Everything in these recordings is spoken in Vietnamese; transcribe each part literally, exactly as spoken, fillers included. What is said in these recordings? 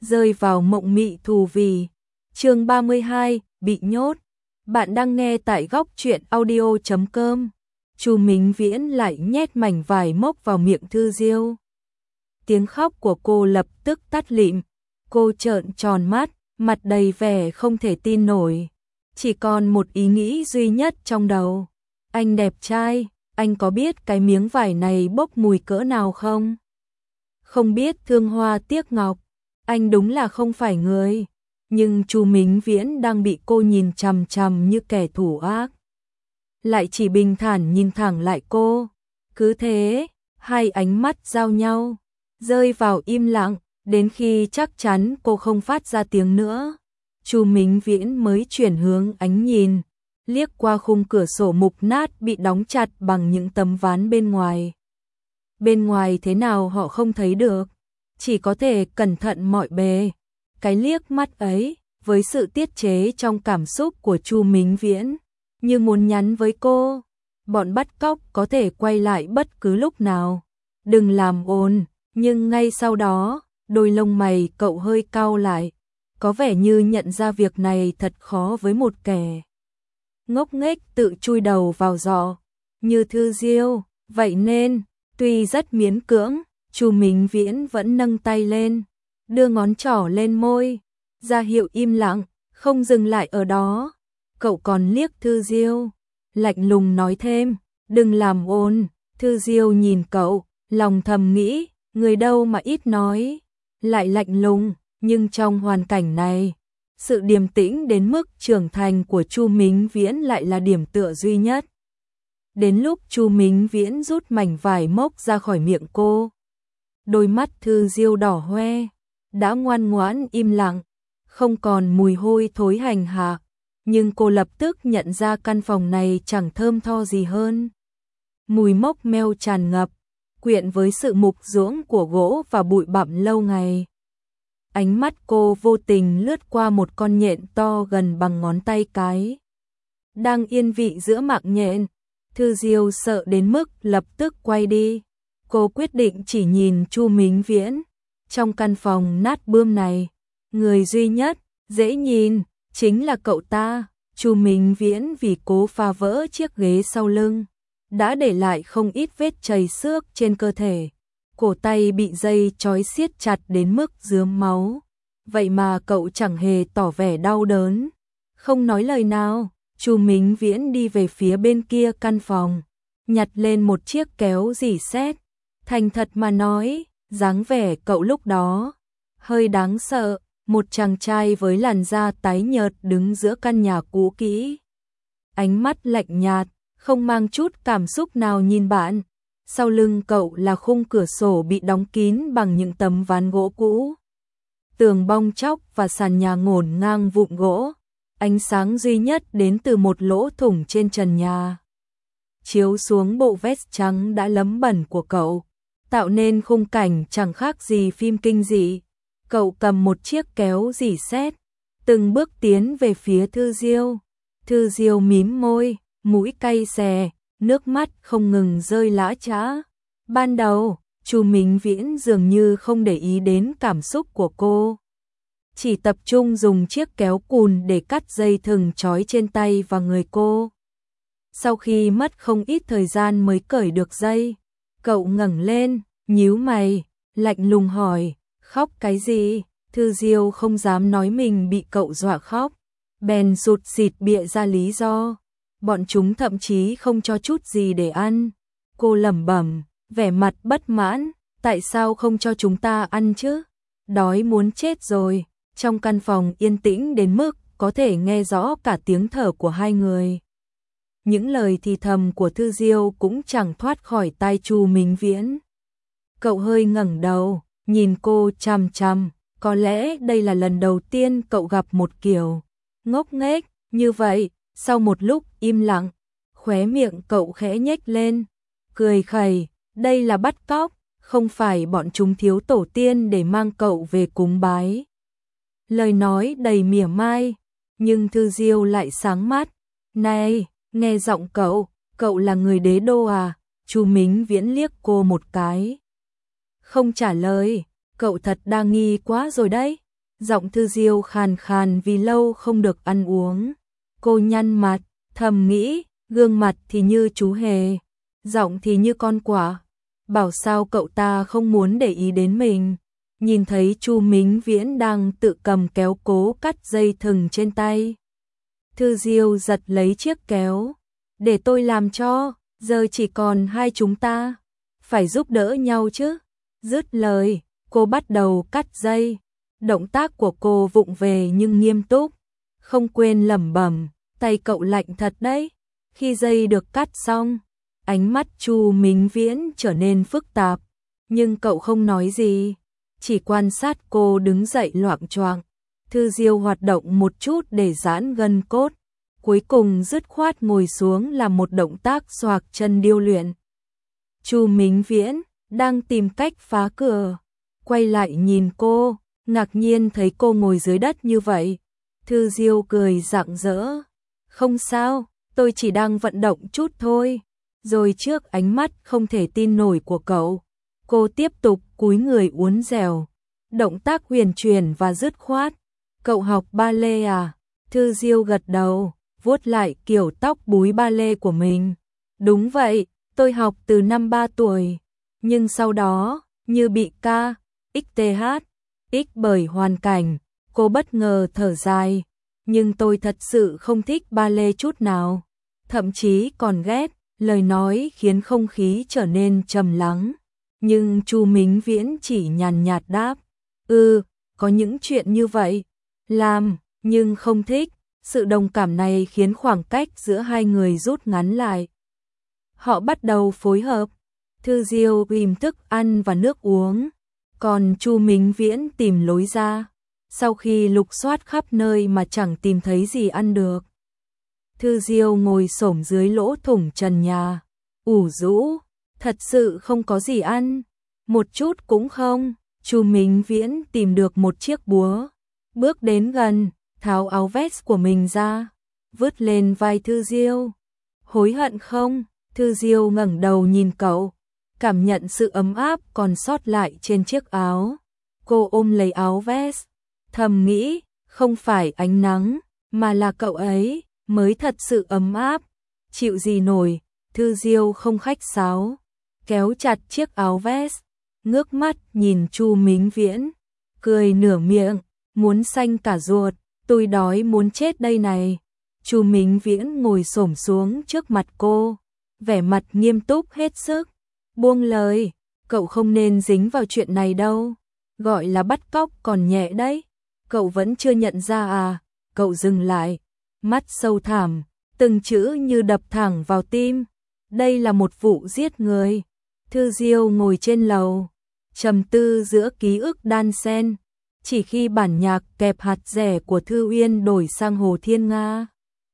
rơi vào mộng mị thù vì. Chương ba mươi hai, bị nhốt. Bạn đang nghe tại góc truyện audio chấm com. Chu Mính Viễn lại nhét mảnh vải mốc vào miệng Thư Diêu. Tiếng khóc của cô lập tức tắt lịm. Cô trợn tròn mắt, mặt đầy vẻ không thể tin nổi. Chỉ còn một ý nghĩ duy nhất trong đầu. Anh đẹp trai, anh có biết cái miếng vải này bốc mùi cỡ nào không? Không biết thương hoa tiếc ngọc, anh đúng là không phải người. Nhưng Chu Mính Viễn đang bị cô nhìn chằm chằm như kẻ thù ác. Lại chỉ bình thản nhìn thẳng lại cô. Cứ thế, hai ánh mắt giao nhau, rơi vào im lặng, đến khi chắc chắn cô không phát ra tiếng nữa. Chu Mính Viễn mới chuyển hướng ánh nhìn, liếc qua khung cửa sổ mục nát bị đóng chặt bằng những tấm ván bên ngoài. Bên ngoài thế nào họ không thấy được, chỉ có thể cẩn thận mọi bề. Cái liếc mắt ấy, với sự tiết chế trong cảm xúc của Chu Mính Viễn, như muốn nhắn với cô, bọn bắt cóc có thể quay lại bất cứ lúc nào. Đừng làm ồn, nhưng ngay sau đó, đôi lông mày cậu hơi cau lại, có vẻ như nhận ra việc này thật khó với một kẻ ngốc nghếch tự chui đầu vào giỏ như Thư Diêu. Vậy nên, tuy rất miễn cưỡng, Chu Mính Viễn vẫn nâng tay lên, đưa ngón trỏ lên môi, ra hiệu im lặng, không dừng lại ở đó. Cậu còn liếc Thư Diêu, lạnh lùng nói thêm, đừng làm ồn. Thư Diêu nhìn cậu, lòng thầm nghĩ, người đâu mà ít nói, lại lạnh lùng, nhưng trong hoàn cảnh này, sự điềm tĩnh đến mức trưởng thành của Chu Mính Viễn lại là điểm tựa duy nhất. Đến lúc Chu Mính Viễn rút mảnh vải mốc ra khỏi miệng cô, đôi mắt Thư Diêu đỏ hoe, đã ngoan ngoãn im lặng, không còn mùi hôi thối hành hạ, nhưng cô lập tức nhận ra căn phòng này chẳng thơm tho gì hơn. Mùi mốc meo tràn ngập, quyện với sự mục ruỗng của gỗ và bụi bặm lâu ngày. Ánh mắt cô vô tình lướt qua một con nhện to gần bằng ngón tay cái, đang yên vị giữa mạng nhện. Thư Diêu sợ đến mức lập tức quay đi. Cô quyết định chỉ nhìn Chu Mính Viễn. Trong căn phòng nát bươm này, người duy nhất dễ nhìn chính là cậu ta. Chu Mính Viễn vì cố phá vỡ chiếc ghế sau lưng, đã để lại không ít vết chảy xước trên cơ thể. Cổ tay bị dây trói siết chặt đến mức rướm máu. Vậy mà cậu chẳng hề tỏ vẻ đau đớn, không nói lời nào. Chu Mính Viễn đi về phía bên kia căn phòng, nhặt lên một chiếc kéo rỉ sét. Thành thật mà nói, dáng vẻ cậu lúc đó hơi đáng sợ, một chàng trai với làn da tái nhợt đứng giữa căn nhà cũ kỹ. Ánh mắt lạnh nhạt, không mang chút cảm xúc nào nhìn bạn. Sau lưng cậu là khung cửa sổ bị đóng kín bằng những tấm ván gỗ cũ, tường bong tróc và sàn nhà ngổn ngang vụn gỗ. Ánh sáng duy nhất đến từ một lỗ thủng trên trần nhà, chiếu xuống bộ vest trắng đã lấm bẩn của cậu, tạo nên khung cảnh chẳng khác gì phim kinh dị. Cậu cầm một chiếc kéo rỉ sét, từng bước tiến về phía Thư Diêu. Thư Diêu mím môi, mũi cay xè, nước mắt không ngừng rơi lã chã. Ban đầu, Chu Mính Viễn dường như không để ý đến cảm xúc của cô, chỉ tập trung dùng chiếc kéo cùn để cắt dây thừng trói trên tay và người cô. Sau khi mất không ít thời gian mới cởi được dây, cậu ngẩng lên, nhíu mày, lạnh lùng hỏi, khóc cái gì? Thư Diêu không dám nói mình bị cậu dọa khóc, bèn sụt sịt bịa ra lý do. Bọn chúng thậm chí không cho chút gì để ăn. Cô lẩm bẩm, vẻ mặt bất mãn, tại sao không cho chúng ta ăn chứ? Đói muốn chết rồi. Trong căn phòng yên tĩnh đến mức có thể nghe rõ cả tiếng thở của hai người. Những lời thì thầm của Thư Diêu cũng chẳng thoát khỏi tai Chu Mính Viễn. Cậu hơi ngẩng đầu, nhìn cô chằm chằm, có lẽ đây là lần đầu tiên cậu gặp một kiểu ngốc nghếch như vậy. Sau một lúc im lặng, khóe miệng cậu khẽ nhếch lên, cười khẩy, đây là bắt cóc, không phải bọn chúng thiếu tổ tiên để mang cậu về cúng bái. Lời nói đầy mỉa mai, nhưng Thư Diêu lại sáng mắt. Này, nghe giọng cậu, cậu là người đế đô à? Chu Mính Viễn liếc cô một cái, không trả lời. Cậu thật đa nghi quá rồi đấy. Giọng Thư Diêu khàn khàn vì lâu không được ăn uống. Cô nhăn mặt, thầm nghĩ, gương mặt thì như chú hề, giọng thì như con quả. Bảo sao cậu ta không muốn để ý đến mình. Nhìn thấy Chu Mính Viễn đang tự cầm kéo cố cắt dây thừng trên tay. Thư Diêu giật lấy chiếc kéo. Để tôi làm cho, giờ chỉ còn hai chúng ta. Phải giúp đỡ nhau chứ. Dứt lời, cô bắt đầu cắt dây. Động tác của cô vụng về nhưng nghiêm túc. Không quên lẩm bẩm, tay cậu lạnh thật đấy. Khi dây được cắt xong, ánh mắt Chu Mính Viễn trở nên phức tạp. Nhưng cậu không nói gì, chỉ quan sát cô đứng dậy loạng choạng. Thư Diêu hoạt động một chút để giãn gân cốt. Cuối cùng dứt khoát ngồi xuống làm một động tác xoạc chân điêu luyện. Chu Mính Viễn đang tìm cách phá cửa, quay lại nhìn cô, ngạc nhiên thấy cô ngồi dưới đất như vậy. Thư Diêu cười rạng rỡ. Không sao, tôi chỉ đang vận động chút thôi. Rồi trước ánh mắt không thể tin nổi của cậu, cô tiếp tục cúi người uốn dẻo. Động tác huyền chuyển và dứt khoát. Cậu học ballet à? Thư Diêu gật đầu, vuốt lại kiểu tóc búi ballet của mình. Đúng vậy, tôi học từ năm ba tuổi. Nhưng sau đó, như bị ca, ích tê hát, ích bởi hoàn cảnh, cô bất ngờ thở dài. Nhưng tôi thật sự không thích ballet chút nào. Thậm chí còn ghét. Lời nói khiến không khí trở nên trầm lắng. Nhưng Chu Mính Viễn chỉ nhàn nhạt đáp. Ừ, có những chuyện như vậy. Làm, nhưng không thích. Sự đồng cảm này khiến khoảng cách giữa hai người rút ngắn lại. Họ bắt đầu phối hợp. Thư Diêu tìm thức ăn và nước uống. Còn Chu Mính Viễn tìm lối ra. Sau khi lục soát khắp nơi mà chẳng tìm thấy gì ăn được, Thư Diêu ngồi xổm dưới lỗ thủng trần nhà, ủ rũ, thật sự không có gì ăn, một chút cũng không. Chu Mính Viễn tìm được một chiếc búa, bước đến gần, tháo áo vest của mình ra, vứt lên vai Thư Diêu. Hối hận không? Thư Diêu ngẩng đầu nhìn cậu, cảm nhận sự ấm áp còn sót lại trên chiếc áo. Cô ôm lấy áo vest, thầm nghĩ, không phải ánh nắng, mà là cậu ấy mới thật sự ấm áp. Chịu gì nổi. Thư Diêu không khách sáo, kéo chặt chiếc áo vest, ngước mắt nhìn Chu Mính Viễn, cười nửa miệng, muốn xanh cả ruột, tôi đói muốn chết đây này. Chu Mính Viễn ngồi xổm xuống trước mặt cô, vẻ mặt nghiêm túc hết sức. Buông lời, cậu không nên dính vào chuyện này đâu, gọi là bắt cóc còn nhẹ đấy. Cậu vẫn chưa nhận ra à? Cậu dừng lại, mắt sâu thẳm, từng chữ như đập thẳng vào tim. Đây là một vụ giết người. Thư Diêu ngồi trên lầu, trầm tư giữa ký ức đan xen. Chỉ khi bản nhạc kẹp hạt rẻ của Thư Uyên đổi sang Hồ Thiên Nga,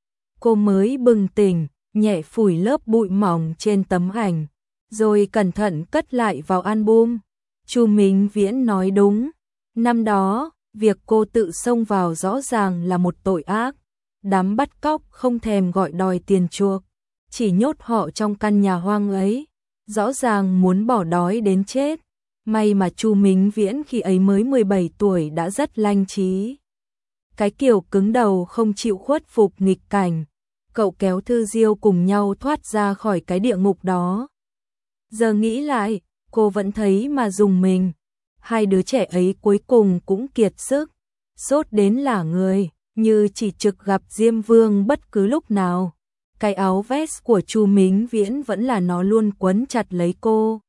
cô mới bừng tỉnh, nhẹ phủi lớp bụi mỏng trên tấm ảnh, rồi cẩn thận cất lại vào album. Chu Mính Viễn nói đúng, năm đó, việc cô tự xông vào rõ ràng là một tội ác. Đám bắt cóc không thèm gọi đòi tiền chuộc, chỉ nhốt họ trong căn nhà hoang ấy, rõ ràng muốn bỏ đói đến chết. May mà Chu Mính Viễn khi ấy mới mười bảy tuổi đã rất lanh trí. Cái kiểu cứng đầu không chịu khuất phục nghịch cảnh. Cậu kéo Thư Diêu cùng nhau thoát ra khỏi cái địa ngục đó. Giờ nghĩ lại, cô vẫn thấy mà rùng mình. Hai đứa trẻ ấy cuối cùng cũng kiệt sức, sốt đến lả người, như chỉ trực gặp Diêm Vương bất cứ lúc nào. Cái áo vest của Chu Mính Viễn vẫn là nó luôn quấn chặt lấy cô.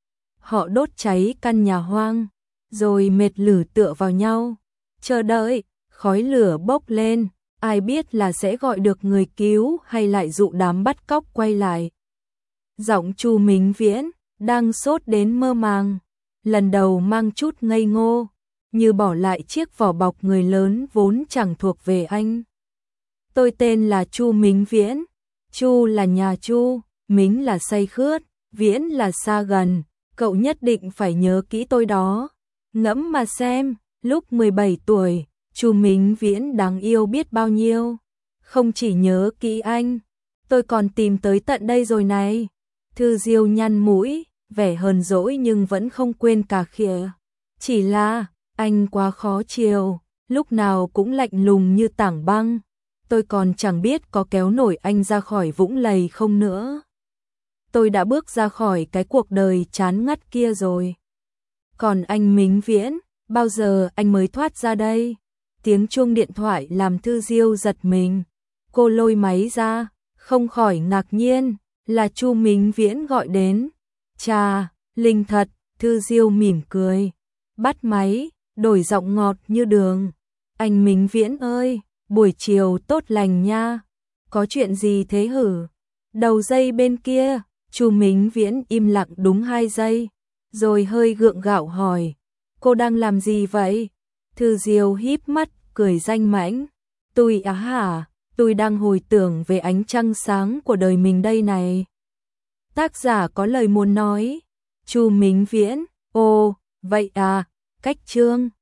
Họ đốt cháy căn nhà hoang, rồi mệt lử tựa vào nhau, chờ đợi, khói lửa bốc lên, ai biết là sẽ gọi được người cứu hay lại dụ đám bắt cóc quay lại. Giọng Chu Mính Viễn đang sốt đến mơ màng, lần đầu mang chút ngây ngô, như bỏ lại chiếc vỏ bọc người lớn vốn chẳng thuộc về anh. Tôi tên là Chu Mính Viễn, Chu là nhà Chu, Mính là say khướt, Viễn là xa gần. Cậu nhất định phải nhớ kỹ tôi đó. Ngẫm mà xem, lúc mười bảy tuổi, Chu Mính Viễn đáng yêu biết bao nhiêu. Không chỉ nhớ kỹ anh, tôi còn tìm tới tận đây rồi này. Thư Diêu nhăn mũi, vẻ hờn dỗi nhưng vẫn không quên cà khịa. Chỉ là, anh quá khó chiều, lúc nào cũng lạnh lùng như tảng băng. Tôi còn chẳng biết có kéo nổi anh ra khỏi vũng lầy không nữa. Tôi đã bước ra khỏi cái cuộc đời chán ngắt kia rồi. Còn anh Mính Viễn, bao giờ anh mới thoát ra đây? Tiếng chuông điện thoại làm Thư Diêu giật mình. Cô lôi máy ra, không khỏi ngạc nhiên, là Chu Mính Viễn gọi đến. Chà, linh thật, Thư Diêu mỉm cười. Bắt máy, đổi giọng ngọt như đường. Anh Mính Viễn ơi, buổi chiều tốt lành nha. Có chuyện gì thế hử? Đầu dây bên kia, Chu Mính Viễn im lặng đúng hai giây, rồi hơi gượng gạo hỏi, cô đang làm gì vậy? Thư Diêu híp mắt, cười danh mãnh. Tôi á hả, tôi đang hồi tưởng về ánh trăng sáng của đời mình đây này. Tác giả có lời muốn nói. Chu Mính Viễn, ồ, vậy à, cách chương.